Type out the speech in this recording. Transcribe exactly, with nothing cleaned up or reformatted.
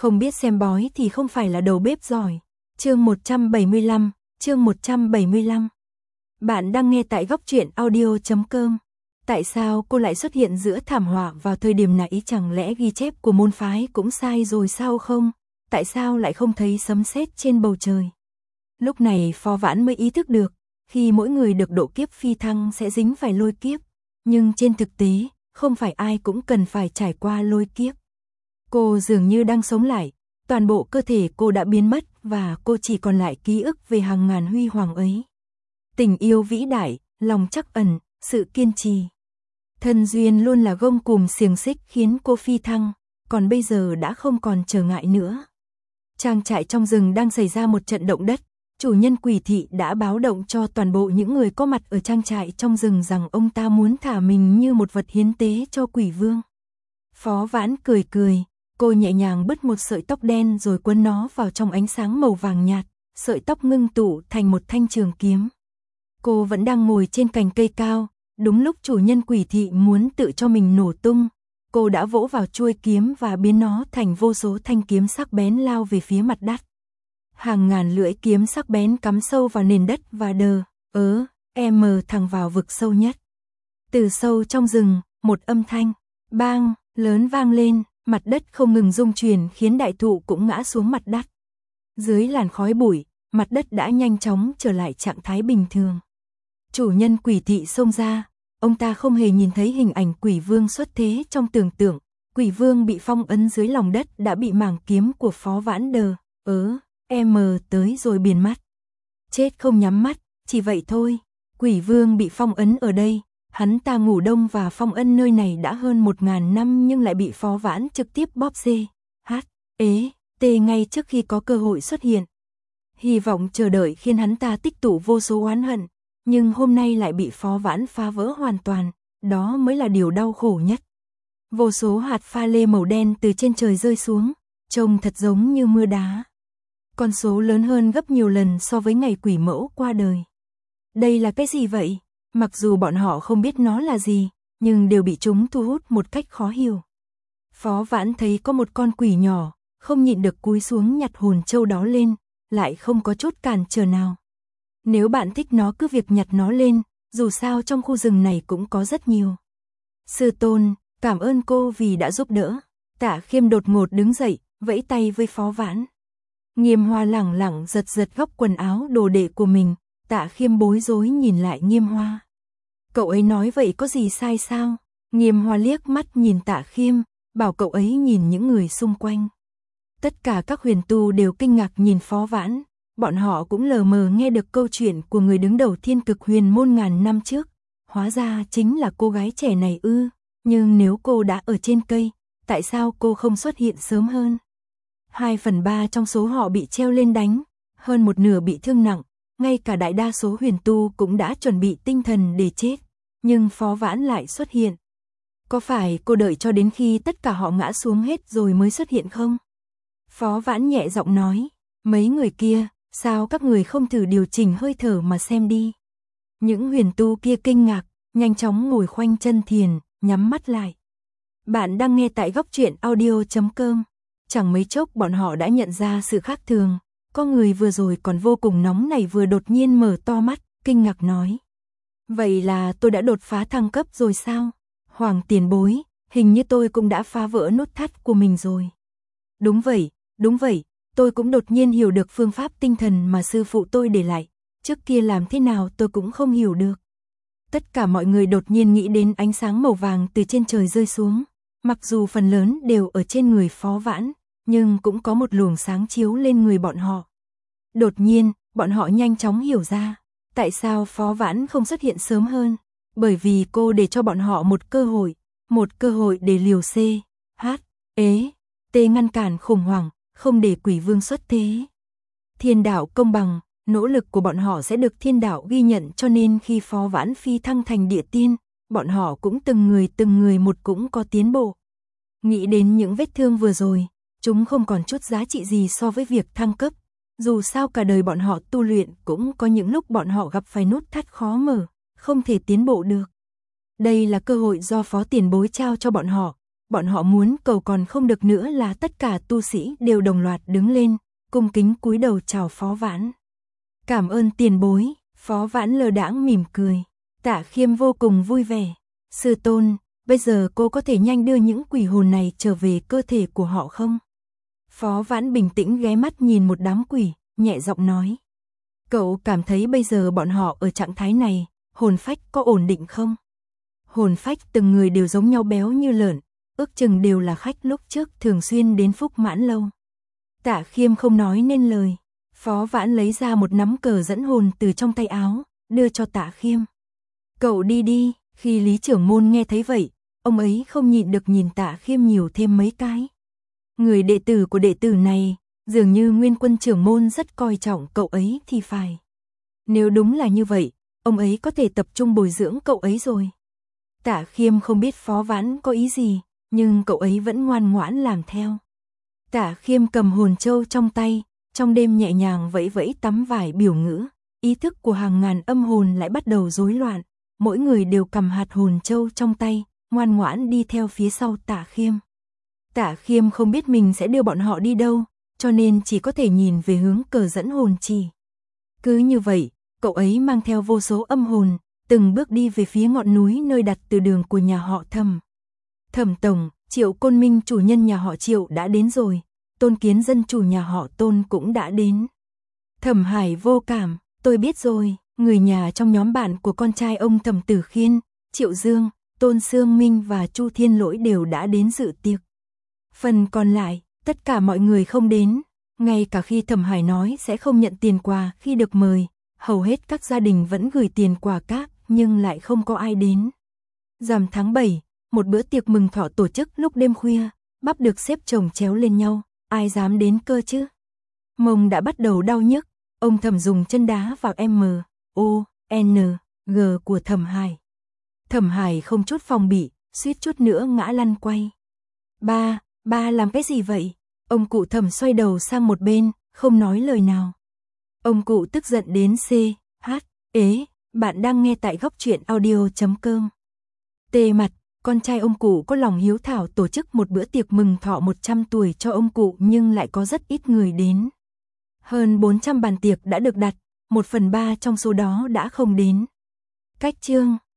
Không biết xem bói thì không phải là đầu bếp giỏi. Chương một trăm bảy mươi lăm, chương một trăm bảy mươi lăm. Bạn đang nghe tại góc truyện audio chấm com. Tại sao cô lại xuất hiện giữa thảm họa vào thời điểm này, chẳng lẽ ghi chép của môn phái cũng sai rồi sao không? Tại sao lại không thấy sấm sét trên bầu trời? Lúc này Phó Vãn mới ý thức được, khi mỗi người được độ kiếp phi thăng sẽ dính phải lôi kiếp, nhưng trên thực tế, không phải ai cũng cần phải trải qua lôi kiếp. Cô dường như đang sống lại, toàn bộ cơ thể cô đã biến mất và cô chỉ còn lại ký ức về hàng ngàn huy hoàng ấy. Tình yêu vĩ đại, lòng trắc ẩn, sự kiên trì. Thân duyên luôn là gông cùm xiềng xích khiến cô phi thăng, còn bây giờ đã không còn trở ngại nữa. Trang trại trong rừng đang xảy ra một trận động đất, chủ nhân Quỷ Thị đã báo động cho toàn bộ những người có mặt ở trang trại trong rừng rằng ông ta muốn thả mình như một vật hiến tế cho Quỷ Vương. Phó Vãn cười cười, cô nhẹ nhàng bứt một sợi tóc đen rồi quấn nó vào trong ánh sáng màu vàng nhạt, sợi tóc ngưng tụ thành một thanh trường kiếm. Cô vẫn đang ngồi trên cành cây cao, đúng lúc chủ nhân Quỷ Thị muốn tự cho mình nổ tung, cô đã vỗ vào chuôi kiếm và biến nó thành vô số thanh kiếm sắc bén lao về phía mặt đất. Hàng ngàn lưỡi kiếm sắc bén cắm sâu vào nền đất và đờ, ớ, em thẳng vào vực sâu nhất. Từ sâu trong rừng, một âm thanh, bang, lớn vang lên, mặt đất không ngừng rung chuyển khiến đại thụ cũng ngã xuống mặt đất. Dưới làn khói bụi, mặt đất đã nhanh chóng trở lại trạng thái bình thường. Chủ nhân Quỷ Thị xông ra, ông ta không hề nhìn thấy hình ảnh Quỷ Vương xuất thế trong tưởng tượng. Quỷ Vương bị phong ấn dưới lòng đất đã bị mảng kiếm của Phó Vãn đờ, ớ, em tới rồi biến mắt. Chết không nhắm mắt, chỉ vậy thôi. Quỷ Vương bị phong ấn ở đây, hắn ta ngủ đông và phong ấn nơi này đã hơn một ngàn năm nhưng lại bị Phó Vãn trực tiếp bóp dê, hát, ế, tê ngay trước khi có cơ hội xuất hiện. Hy vọng chờ đợi khiến hắn ta tích tụ vô số oán hận, nhưng hôm nay lại bị Phó Vãn phá vỡ hoàn toàn, đó mới là điều đau khổ nhất. Vô số hạt pha lê màu đen từ trên trời rơi xuống, trông thật giống như mưa đá. Con số lớn hơn gấp nhiều lần so với ngày Quỷ Mẫu qua đời. Đây là cái gì vậy? Mặc dù bọn họ không biết nó là gì, nhưng đều bị chúng thu hút một cách khó hiểu. Phó Vãn thấy có một con quỷ nhỏ, không nhịn được cúi xuống nhặt hồn châu đó lên, lại không có chút cản trở nào. Nếu bạn thích nó cứ việc nhặt nó lên, dù sao trong khu rừng này cũng có rất nhiều. Sư tôn, cảm ơn cô vì đã giúp đỡ. Tạ Khiêm đột ngột đứng dậy, vẫy tay với Phó Vãn. Nghiêm Hoa lẳng lặng giật giật góc quần áo đồ đệ của mình, Tạ Khiêm bối rối nhìn lại Nghiêm Hoa. Cậu ấy nói vậy có gì sai sao? Nghiêm Hoa liếc mắt nhìn Tạ Khiêm, bảo cậu ấy nhìn những người xung quanh. Tất cả các huyền tu đều kinh ngạc nhìn Phó Vãn, bọn họ cũng lờ mờ nghe được câu chuyện của người đứng đầu Thiên Cực Huyền môn ngàn năm trước. Hóa ra chính là cô gái trẻ này ư, nhưng nếu cô đã ở trên cây, tại sao cô không xuất hiện sớm hơn? Hai phần ba trong số họ bị treo lên đánh, hơn một nửa bị thương nặng, ngay cả đại đa số huyền tu cũng đã chuẩn bị tinh thần để chết, nhưng Phó Vãn lại xuất hiện. Có phải cô đợi cho đến khi tất cả họ ngã xuống hết rồi mới xuất hiện không? Phó Vãn nhẹ giọng nói, mấy người kia, sao các người không thử điều chỉnh hơi thở mà xem đi. Những huyền tu kia kinh ngạc, nhanh chóng ngồi khoanh chân thiền, nhắm mắt lại. Bạn đang nghe tại góc truyện audio chấm com. Chẳng mấy chốc bọn họ đã nhận ra sự khác thường, có người vừa rồi còn vô cùng nóng này vừa đột nhiên mở to mắt, kinh ngạc nói. Vậy là tôi đã đột phá thăng cấp rồi sao? Hoàng tiền bối, hình như tôi cũng đã phá vỡ nút thắt của mình rồi. Đúng vậy, đúng vậy, tôi cũng đột nhiên hiểu được phương pháp tinh thần mà sư phụ tôi để lại, trước kia làm thế nào tôi cũng không hiểu được. Tất cả mọi người đột nhiên nghĩ đến ánh sáng màu vàng từ trên trời rơi xuống. Mặc dù phần lớn đều ở trên người Phó Vãn, nhưng cũng có một luồng sáng chiếu lên người bọn họ. Đột nhiên, bọn họ nhanh chóng hiểu ra, tại sao Phó Vãn không xuất hiện sớm hơn, bởi vì cô để cho bọn họ một cơ hội, một cơ hội để liều C, H, ế, T ngăn cản khủng hoảng, không để Quỷ Vương xuất thế. Thiên đạo công bằng, nỗ lực của bọn họ sẽ được thiên đạo ghi nhận, cho nên khi Phó Vãn phi thăng thành địa tiên, bọn họ cũng từng người từng người một cũng có tiến bộ. Nghĩ đến những vết thương vừa rồi, chúng không còn chút giá trị gì so với việc thăng cấp. Dù sao cả đời bọn họ tu luyện cũng có những lúc bọn họ gặp phải nút thắt khó mở, không thể tiến bộ được. Đây là cơ hội do Phó tiền bối trao cho bọn họ, bọn họ muốn cầu còn không được nữa là tất cả tu sĩ đều đồng loạt đứng lên, cung kính cúi đầu chào Phó Vãn. Cảm ơn tiền bối, Phó Vãn lơ đãng mỉm cười. Tạ Khiêm vô cùng vui vẻ. Sư tôn, bây giờ cô có thể nhanh đưa những quỷ hồn này trở về cơ thể của họ không? Phó Vãn bình tĩnh ghé mắt nhìn một đám quỷ, nhẹ giọng nói. Cậu cảm thấy bây giờ bọn họ ở trạng thái này, hồn phách có ổn định không? Hồn phách từng người đều giống nhau béo như lợn, ước chừng đều là khách lúc trước thường xuyên đến Phúc Mãn lâu. Tạ Khiêm không nói nên lời. Phó Vãn lấy ra một nắm cờ dẫn hồn từ trong tay áo, đưa cho Tạ Khiêm. Cậu đi đi. Khi Lý trưởng môn nghe thấy vậy, ông ấy không nhịn được nhìn Tạ Khiêm nhiều thêm mấy cái. Người đệ tử của đệ tử này, dường như Nguyên Quân trưởng môn rất coi trọng cậu ấy thì phải. Nếu đúng là như vậy, ông ấy có thể tập trung bồi dưỡng cậu ấy rồi. Tạ Khiêm không biết Phó Vãn có ý gì, nhưng cậu ấy vẫn ngoan ngoãn làm theo. Tạ Khiêm cầm hồn châu trong tay, trong đêm nhẹ nhàng vẫy vẫy tấm vải biểu ngữ, ý thức của hàng ngàn âm hồn lại bắt đầu rối loạn, mỗi người đều cầm hạt hồn châu trong tay, ngoan ngoãn đi theo phía sau Tạ Khiêm. Tạ Khiêm không biết mình sẽ đưa bọn họ đi đâu, cho nên chỉ có thể nhìn về hướng cờ dẫn hồn chỉ. Cứ như vậy, cậu ấy mang theo vô số âm hồn, từng bước đi về phía ngọn núi nơi đặt từ đường của nhà họ Thẩm. Thẩm tổng, Triệu Côn Minh chủ nhân nhà họ Triệu đã đến rồi, Tôn Kiến dân chủ nhà họ Tôn cũng đã đến. Thẩm Hải vô cảm, tôi biết rồi, người nhà trong nhóm bạn của con trai ông Thẩm Tử Khiên, Triệu Dương, Tôn Sương Minh và Chu Thiên Lỗi đều đã đến dự tiệc. Phần còn lại, tất cả mọi người không đến, ngay cả khi Thẩm Hải nói sẽ không nhận tiền quà khi được mời, hầu hết các gia đình vẫn gửi tiền quà cáp, nhưng lại không có ai đến. Rằm tháng bảy, một bữa tiệc mừng thọ tổ chức lúc đêm khuya, bắp được xếp chồng chéo lên nhau, ai dám đến cơ chứ? Mông đã bắt đầu đau nhức, ông Thẩm dùng chân đá vào M, O, N, G của Thẩm Hải. Thẩm Hải không chút phòng bị, suýt chút nữa ngã lăn quay. Ba, ba làm cái gì vậy? Ông cụ Thẩm xoay đầu sang một bên, không nói lời nào. Ông cụ tức giận đến C, H, ế, bạn đang nghe tại góc truyện audio chấm com. Tê mặt, con trai ông cụ có lòng hiếu thảo tổ chức một bữa tiệc mừng thọ một trăm tuổi cho ông cụ nhưng lại có rất ít người đến. Hơn bốn trăm bàn tiệc đã được đặt, một phần ba trong số đó đã không đến. Cách chương